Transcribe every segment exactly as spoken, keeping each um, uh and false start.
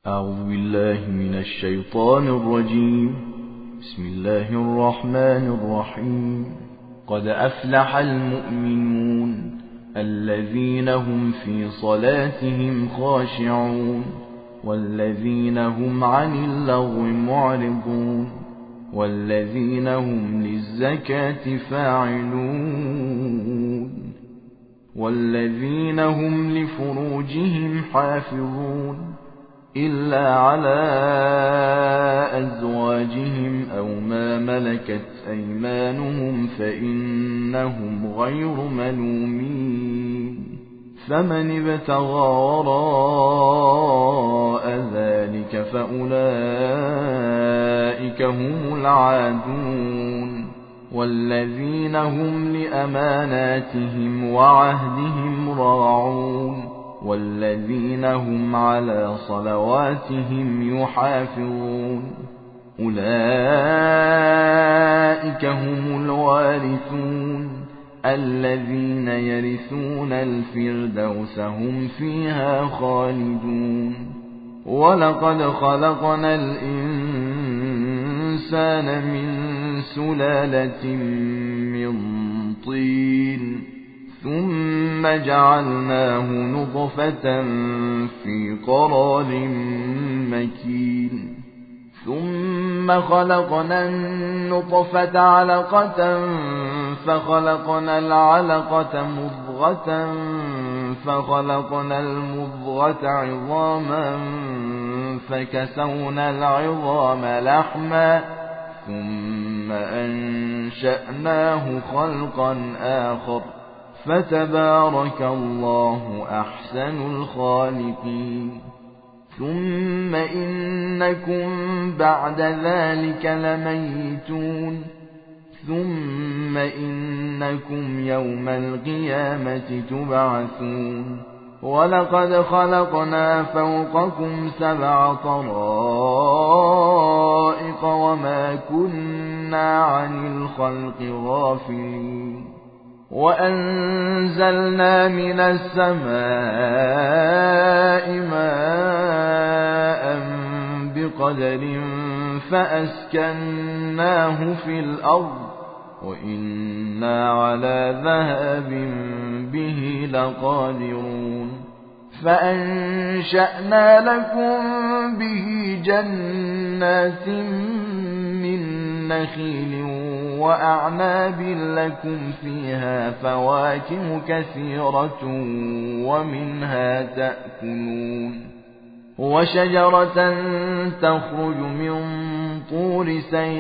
أعوذ بالله من الشيطان الرجيم. بسم الله الرحمن الرحيم. قد أفلح المؤمنون الذين هم في صلاتهم خاشعون والذين هم عن اللغو معرضون والذين هم للزكاة فاعلون والذين هم لفروجهم حافظون إلا على أزواجهم أو ما ملكت أيمانهم فإنهم غير ملومين. فمن ابتغى وراء ذلك فأولئك هم العادون والذين هم لأماناتهم وعهدهم راعون والذين هم على صلواتهم يحافظون. أولئك هم الوارثون الذين يرثون الفردوس هم فيها خالدون. ولقد خلقنا الإنسان من سلالة من طين ثم جعلناه نطفة في قرار مكين ثم خلقنا النطفة علقة فخلقنا العلقة مضغة فخلقنا المضغة عظاما فكسونا العظام لحما ثم أنشأناه خلقا آخر فتبارك الله أحسن الخالقين. ثم إنكم بعد ذلك لميتون ثم إنكم يوم القيامة تبعثون. ولقد خلقنا فوقكم سبع طرائق وما كنا عن الخلق غافلين. وأنزلنا من السماء ماء بقدر فأسكناه في الأرض وإنا على ذهاب به لقادرون. فأنشأنا لكم به جنات من نخيل وأعناب لكم فيها فواكه كثيرة ومنها تأكلون. وشجرة تخرج من طور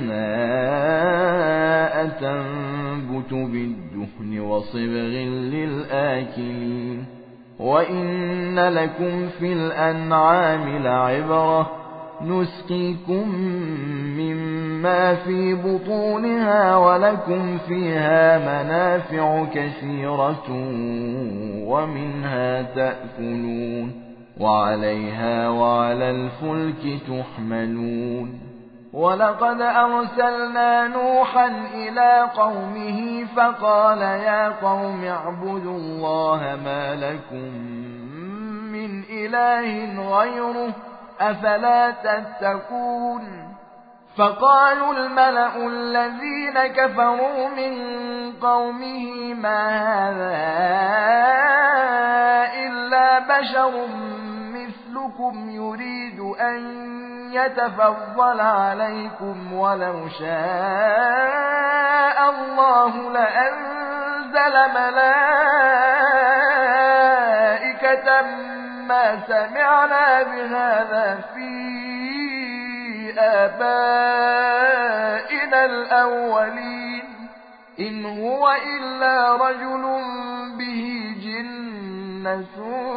سيناء تنبت بالدهن وصبغ للآكلين. وإن لكم في الأنعام لعبرة نسقيكم مما في بطونها ولكم فيها منافع كثيرة ومنها تأكلون وعليها وعلى الفلك تحملون. ولقد أرسلنا نوحا إلى قومه فقال يا قوم اعبدوا الله ما لكم من إله غيره أفلا تتقون. فقالوا الملأ الذين كفروا من قومه ما هذا إلا بشر مثلكم يريد أن يتفضل عليكم ولو شاء الله لأنزل ملائكة ما سمعنا بهذا في آبائنا الأولين إن هو إلا رجل به جنة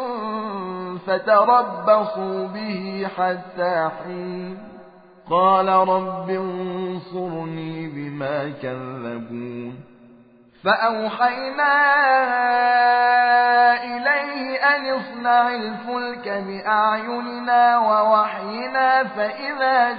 فتربصوا به حتى حين. قال رب انصرني بما كذبون. فأوحينا إليه أن اصنع الفلك بأعيننا ووحينا فإذا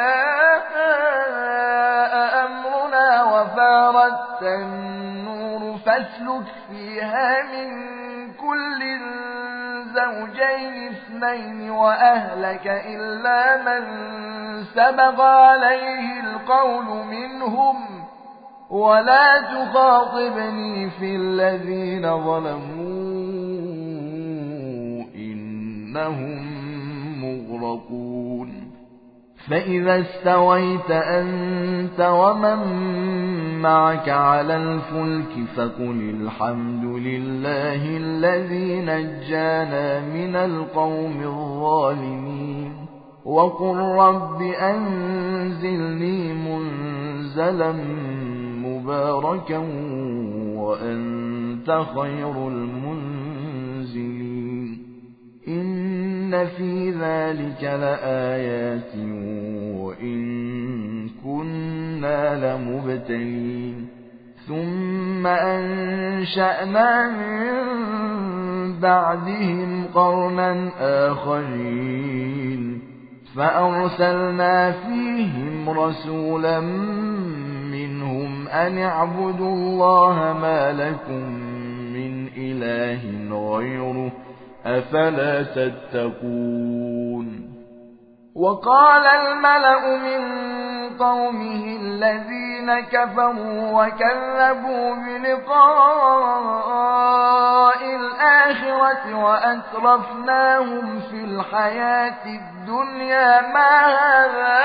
جاء أمرنا وفارت النور فاسلك فيها من كل زوجين اثنين اثنين وأهلك إلا من سبق عليه القول منهم ولا تخاطبني في الذين ظلموا إنهم مغرقون فإذا استويت أنت ومن معك على الفلك فقل الحمد لله الذي نجانا من القوم الظالمين وقل رب أنزلني منزلا مباركا وأنت خير المنزلين إن في ذلك لآيات وإن كنا لمبتلين ثم أنشأنا من بعدهم قرنا آخرين فأرسلنا فيهم رسولا منهم أن اعبدوا الله ما لكم من إله غيره أفلا تتقون وقال الملأ من قومه الذين كفروا وكذبوا بلقاء الآخرة وأترفناهم في الحياة الدنيا ما هذا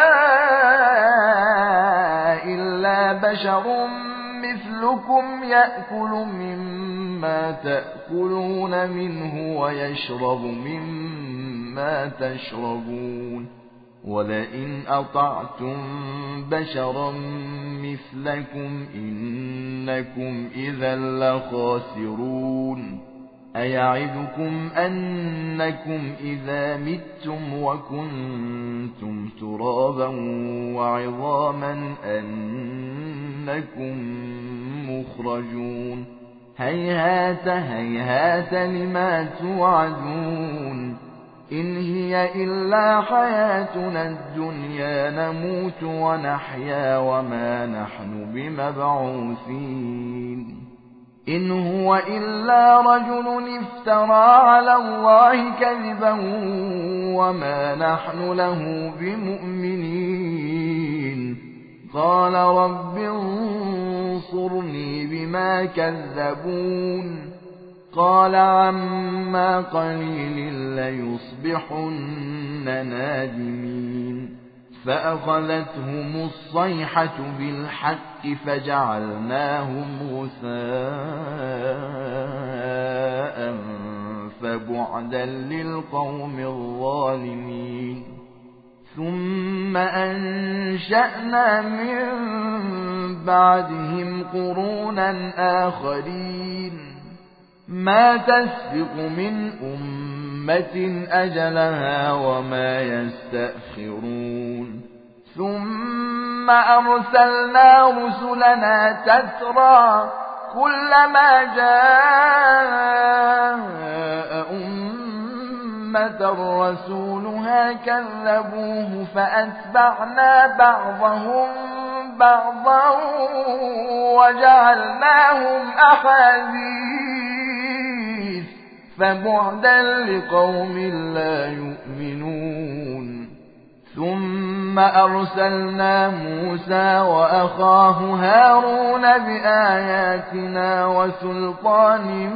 إلا بشر مثلكم يأكل مما تأكلون منه ويشرب مما تشربون ولئن أطعتم بشرا مثلكم إنكم إذا لخاسرون أيعدكم أنكم إذا متم وكنتم ترابا وعظاما أنكم مخرجون هيهات هيهات لما توعدون إن هي إلا حياتنا الدنيا نموت ونحيا وما نحن بمبعوثين إن هو إلا رجل افترى على الله كذبا وما نحن له بمؤمنين قال رب انصرني بما كذبون قال عما قليل ليصبحن نادمين فأخذتهم الصيحة بالحق فجعلناهم غثاء فبعدا للقوم الظالمين ثم أنشأنا من بعدهم قرونا آخرين ما تسبق من أمة أجلها وما يستأخرون ثم أرسلنا رسلنا تترى كلما جاء أمة رسولها كذبوه فأتبعنا بعضهم بعضا وجعلناهم أحاديث فبعدا لقوم لا يؤمنون ثم أرسلنا موسى وأخاه هارون بآياتنا وسلطان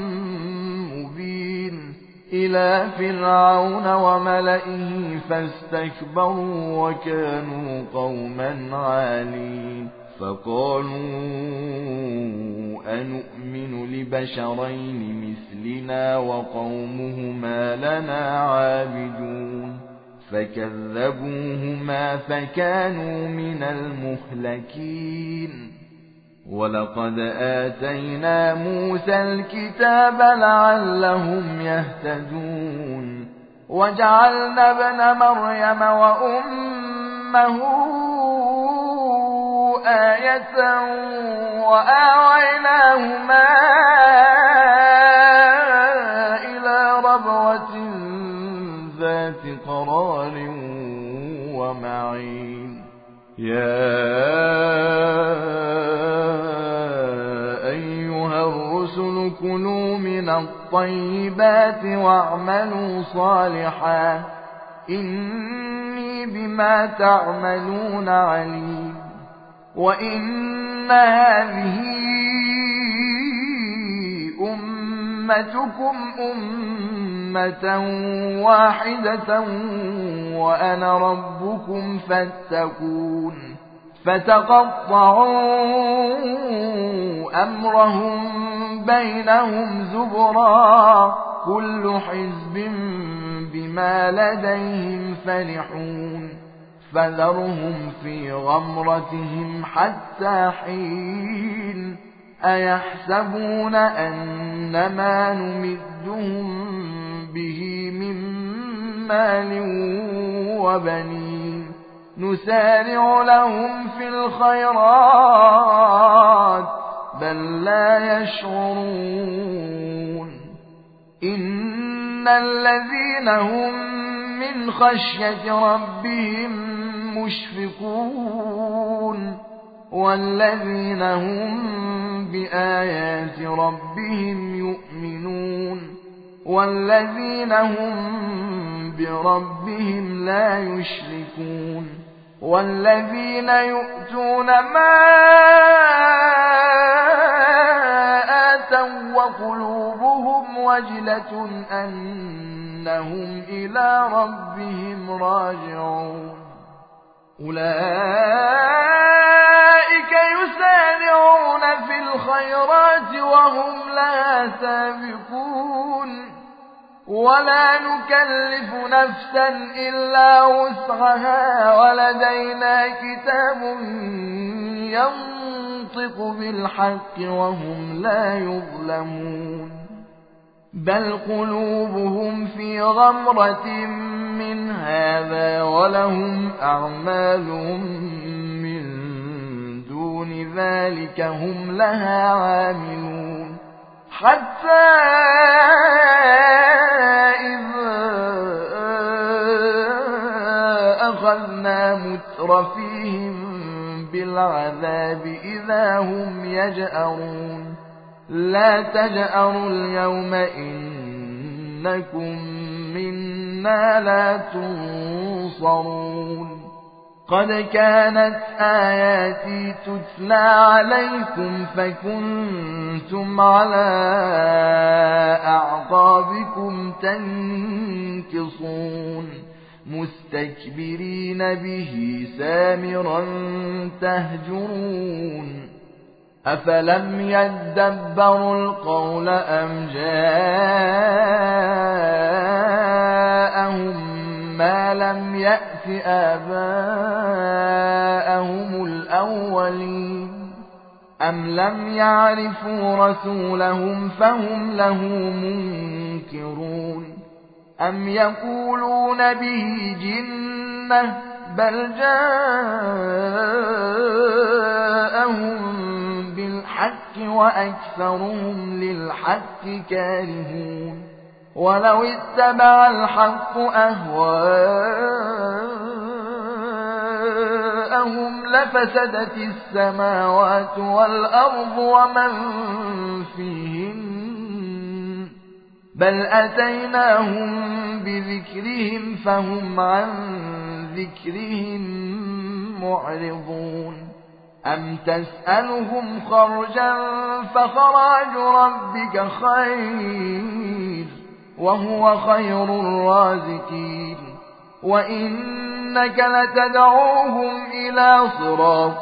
مبين إلى فرعون وملئه فاستكبروا وكانوا قوما عالين فقالوا أنؤمن لبشرين مثلنا وقومهما لنا عابدون فكذبوهما فكانوا من المهلكين ولقد آتينا موسى الكتاب لعلهم يهتدون وجعلنا ابن مريم وأمه آية وآويناهما إلى ربوة ذات قرار ومعين يا أيها الرسل كلوا من من الطيبات واعملوا صالحا إني بما تعملون عليم وإن هذه أمتكم أمة واحدة وأنا ربكم فاتقون فتقطعوا أمرهم بينهم زبرا كل حزب بما لديهم فرحون فذرهم في غمرتهم حتى حين أيحسبون أنما نمدهم به من مال وبنين نسارع لهم في الخيرات بل لا يشعرون إن الذين هم من خشية ربهم مشفقون والذين هم بآيات ربهم يؤمنون والذين هم بربهم لا يشركون والذين يؤتون ما آتوا وقلوبهم وجلة أنهم إلى ربهم راجعون أولئك يسارعون في الخيرات وهم لها سابقون ولا نكلف نفسا إلا وسعها ولدينا كتاب ينطق بالحق وهم لا يظلمون بل قلوبهم في غمرة من هذا ولهم أعمال من دون ذلك هم لها عاملون حتى إذا أخذنا مترفيهم بالعذاب إذا هم يجأرون لا تجأروا اليوم إنكم منا لا تنصرون قد كانت آياتي تتلى عليكم فكنتم على أعقابكم تنكصون مستكبرين به سامرا تهجرون أفلم يدبروا القول أم جاءهم ما لم يأت آباءهم الأولين أم لم يعرفوا رسولهم فهم له منكرون أم يقولون به جنة بل جاءهم بالحق وأكثرهم للحق كارهون ولو اتبع الحق أهواءهم لفسدت السماوات والأرض ومن فيهن بل أتيناهم بذكرهم فهم عن ذكرهم معرضون أم تسألهم خرجا فخراج ربك خير وهو خير الرازقين وإنك لتدعوهم إلى صراط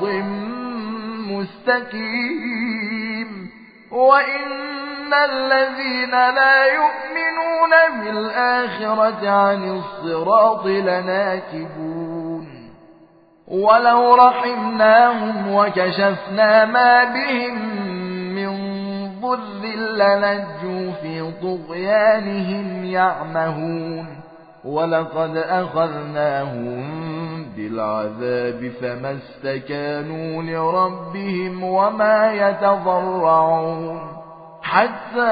مستقيم وإن الذين لا يؤمنون بالآخرة عن الصراط لناكبون ولو رحمناهم وكشفنا ما بهم من ضر للجوا في طغيانهم يعمهون ولقد أخذناهم بالعذاب فما استكانوا لربهم وما يتضرعون حتى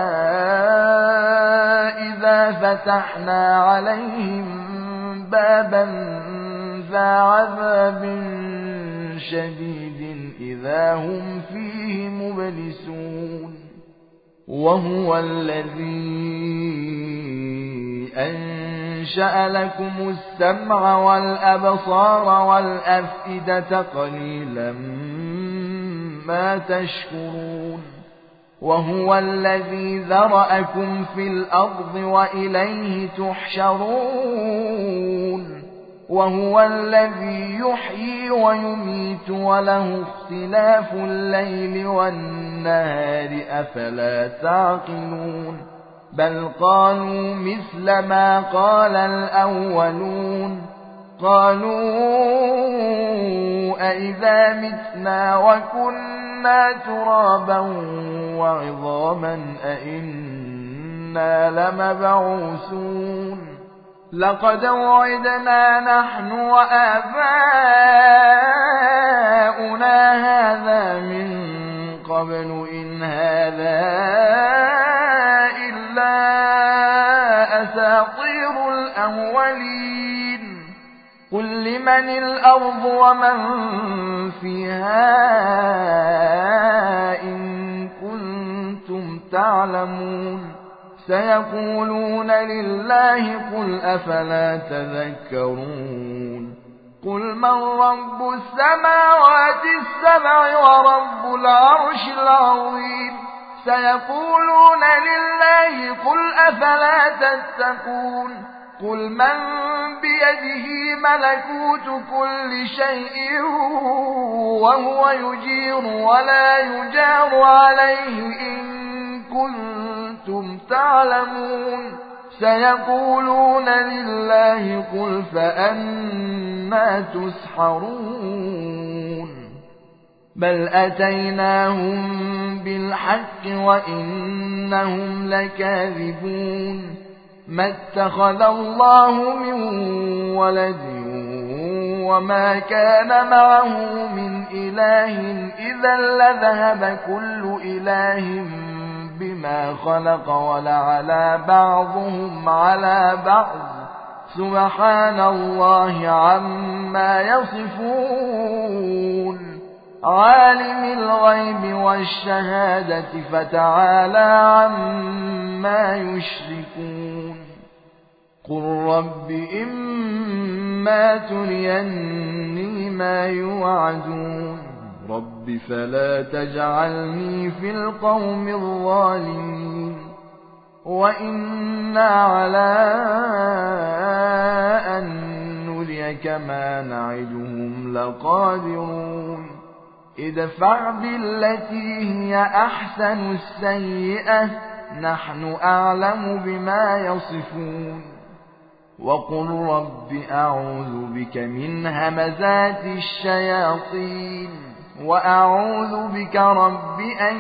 إذا فتحنا عليهم بابا ذا عذاب شديد إذا هم فيه مبلسون وهو الذي أنشأ لكم السمع والأبصار والأفئدة قليلا ما تشكرون وهو الذي ذرأكم في الأرض وإليه تحشرون وهو الذي يحيي ويميت وله اختلاف الليل والنهار أفلا تعقلون بل قالوا مثل ما قال الأولون قالوا أئذا متنا وكنا ترابا وعظاما أئنا لمبعوثون لقد وعدنا نحن وآباؤنا هذا من قبل إن هذا إلا أساطير الأولين قل لمن الأرض ومن فيها إن كنتم تعلمون سيقولون لله قل أفلا تذكرون قل من رب السماوات السبع ورب العرش العظيم سيقولون لله قل أفلا تتقون قل من بيده ملكوت كل شيء وهو يجير ولا يجار عليه إن كنتم تعلمون سيقولون لله قل فأنى تسحرون بل أتيناهم بالحق وإنهم لكاذبون ما اتخذ الله من ولد وما كان معه من إله إذا لذهب كل إله بما خلق ولعلى بعضهم على بعض سبحان الله عما يصفون عالم الغيب والشهادة فتعالى عما يشركون قل رب إما تريني ما يوعدون رب فلا تجعلني في القوم الظالمين وإنا على أن نريك ما نعدهم لقادرون ادفع بالتي هي أحسن السيئة نحن أعلم بما يصفون وقل رب أعوذ بك من همزات الشياطين وأعوذ بك رب أن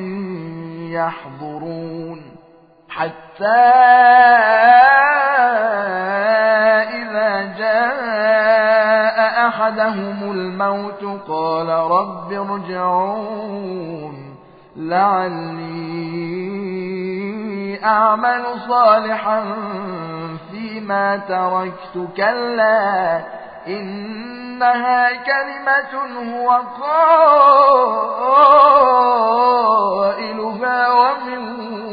يحضرون حتى إذا جاء أحدهم الموت قال رب ارجعون لعلي أعمل صالحا فيما تركت كلا إنها كلمة هو قائلها ومن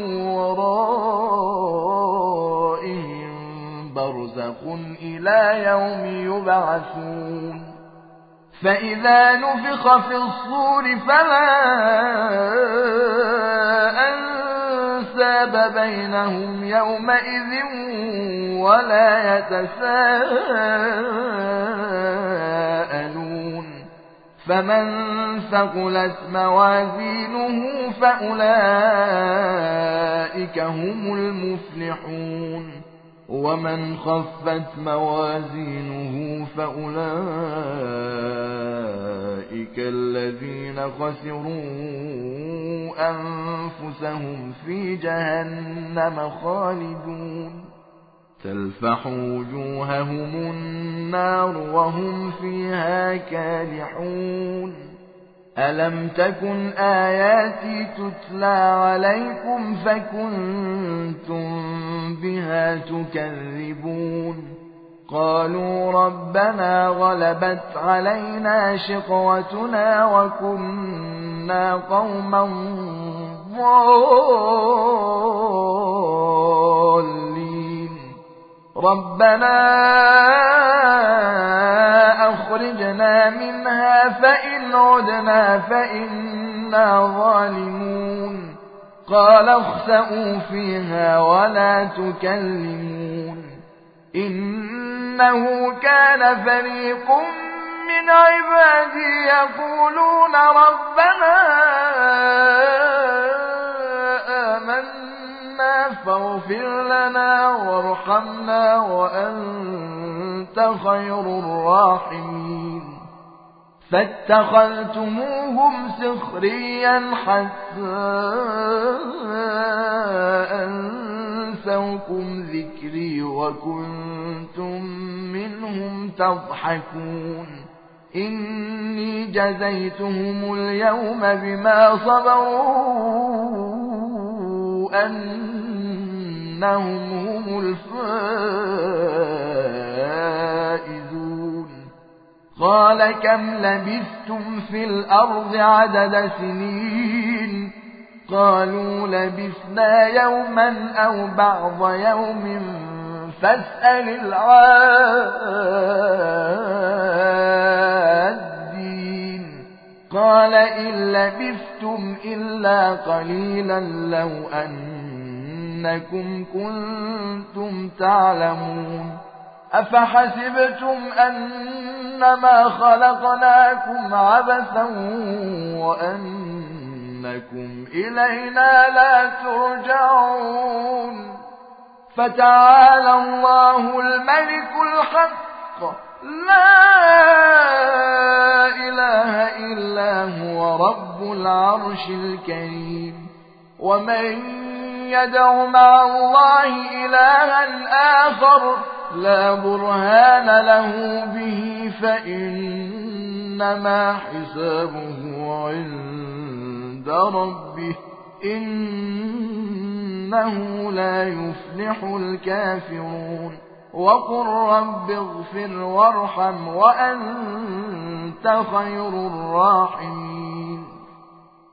ورائهم برزخ إلى يوم يبعثون فإذا نفخ في الصور فلا أنساب بينهم يومئذ ولا يتساءلون فمن ثقلت موازينه فأولئك هم المفلحون ومن خفت موازينه فأولئك الذين خسروا أنفسهم في جهنم خالدون تلفح وجوههم النار وهم فيها كالحون ألم تكن آياتي تتلى عليكم فكنتم بها تكذبون قالوا ربنا غلبت علينا شقوتنا وكنا قوما الضالين ربنا أخرجنا منها فإن عدنا فإنا ظالمون قال اخسئوا فيها ولا تكلمون إنه كان فريق من عبادي يقولون ربنا آمنا فاغفر لنا وارحمنا وأنت خير الراحمين فاتخذتموهم سخريا حتى أنسوكم ذكري وكنتم منهم تضحكون إني جزيتهم اليوم بما صبروا أنهم هم الفائزون قال كم لبثتم في الأرض عدد سنين قالوا لبثنا يوما أو بعض يوم فاسأل العادين قال إن لبثتم إلا قليلا لو أنكم كنتم تعلمون أفحسبتم أنما خلقناكم عبثا وأنكم إلينا لا ترجعون فتعالى الله الملك الحق لا إله إلا هو رب العرش الكريم ومن يدع مع الله إلها آخر لا برهان له به فإنما حسابه عند ربه إنه لا يفلح الكافرون وقل رب اغفر وارحم وأنت خير الراحمين